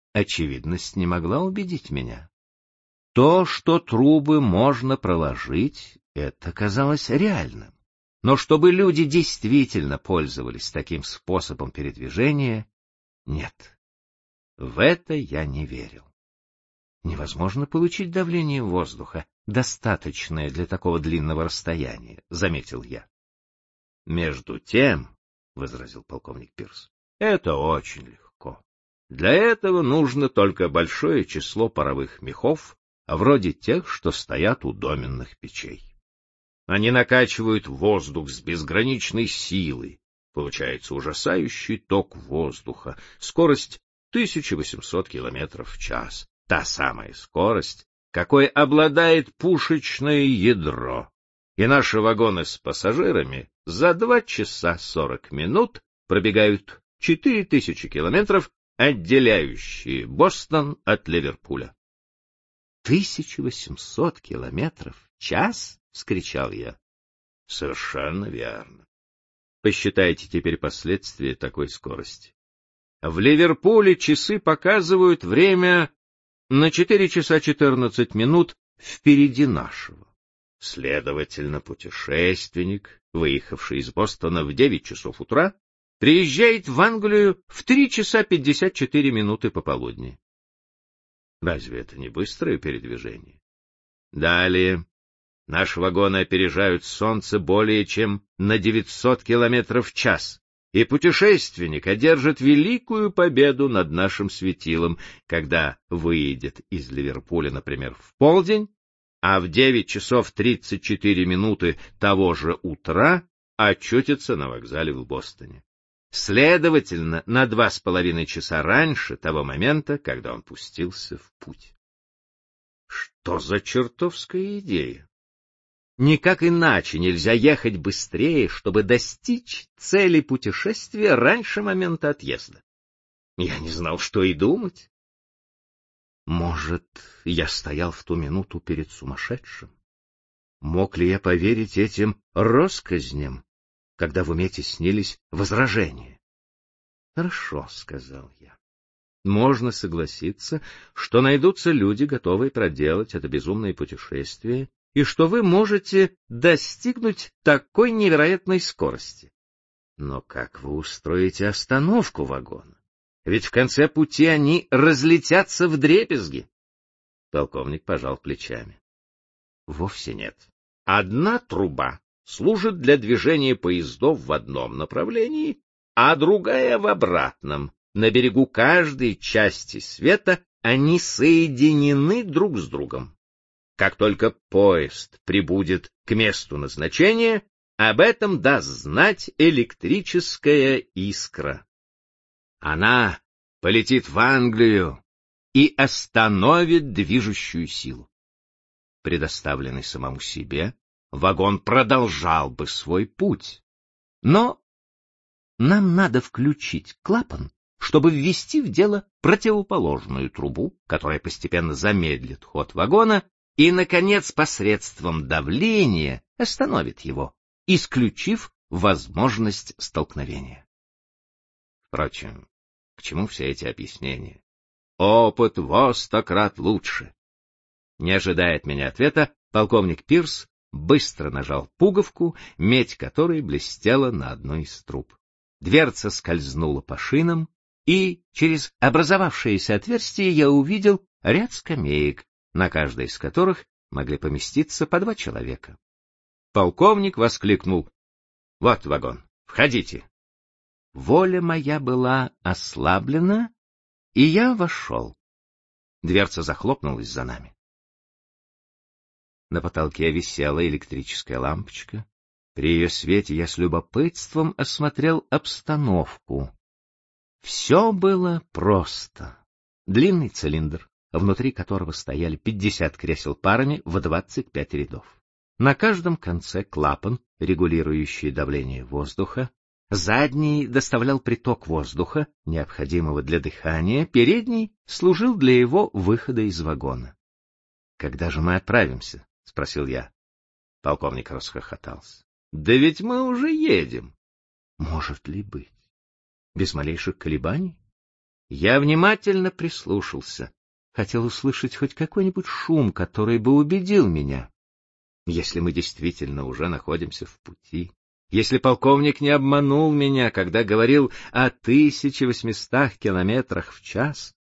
очевидность не могла убедить меня. То, что трубы можно проложить, это казалось реальным. Но чтобы люди действительно пользовались таким способом передвижения, нет. В это я не верил. Невозможно получить давление воздуха, достаточное для такого длинного расстояния, заметил я. Между тем, возразил полковник Пирс, это очень легко. Для этого нужно только большое число паровых мехов, вроде тех, что стоят у доменных печей. Они накачивают воздух с безграничной силой. Получается ужасающий ток воздуха, скорость 1800 км в час. Та самая скорость, какой обладает пушечное ядро. И наши вагоны с пассажирами за 2 часа 40 минут пробегают 4000 километров, отделяющие Бостон от Ливерпуля. 1800 километров в час? — вскричал я. — Совершенно верно. Посчитайте теперь последствия такой скорости. В Ливерпуле часы показывают время на 4 часа 14 минут впереди нашего. Следовательно, путешественник, выехавший из Бостона в 9 часов утра, приезжает в Англию в 3 часа 54 минуты пополудни. Разве это не быстрое передвижение? Далее. Наши вагоны опережают солнце более чем на 900 километров в час, и путешественник одержит великую победу над нашим светилом, когда выедет из Ливерпуля, например, в полдень, а в 9 часов 34 минуты того же утра очутится на вокзале в Бостоне. Следовательно, на 2,5 часа раньше того момента, когда он пустился в путь. Что за чертовская идея? Никак иначе нельзя ехать быстрее, чтобы достичь цели путешествия раньше момента отъезда. Я не знал, что и думать. Может, я стоял в ту минуту перед сумасшедшим? Мог ли я поверить этим россказням, когда в уме теснились возражения? — Хорошо, — сказал я. Можно согласиться, что найдутся люди, готовые проделать это безумное путешествие, и что вы можете достигнуть такой невероятной скорости. Но как вы устроите остановку вагона? Ведь в конце пути они разлетятся вдребезги. Полковник пожал плечами. Вовсе нет. Одна труба служит для движения поездов в одном направлении, а другая в обратном. На берегу каждой части света они соединены друг с другом. Как только поезд прибудет к месту назначения, об этом даст знать электрическая искра. Она полетит в Англию и остановит движущую силу. Предоставленный самому себе, вагон продолжал бы свой путь. Но нам надо включить клапан, чтобы ввести в дело противоположную трубу, которая постепенно замедлит ход вагона и, наконец, посредством давления остановит его, исключив возможность столкновения. Впрочем, к чему все эти объяснения? Опыт во 100 крат лучше. Не ожидая от меня ответа, полковник Пирс быстро нажал пуговку, медь которой блестела на одной из труб. Дверца скользнула по шинам, и через образовавшееся отверстие я увидел ряд скамеек, на каждой из которых могли поместиться по 2 человека. Полковник воскликнул: — Вот вагон, входите. Воля моя была ослаблена, и я вошел. Дверца захлопнулась за нами. На потолке висела электрическая лампочка. При ее свете я с любопытством осмотрел обстановку. Все было просто. Длинный цилиндр, внутри которого стояли 50 кресел парами в 25 рядов. На каждом конце клапан, регулирующий давление воздуха. Задний доставлял приток воздуха, необходимого для дыхания, передний служил для его выхода из вагона. — Когда же мы отправимся? — спросил я. Полковник расхохотался. — Да ведь мы уже едем. — Может ли быть? Без малейших колебаний? Я внимательно прислушался, хотел услышать хоть какой-нибудь шум, который бы убедил меня. Если мы действительно уже находимся в пути, если полковник не обманул меня, когда говорил о 1800 километрах в час,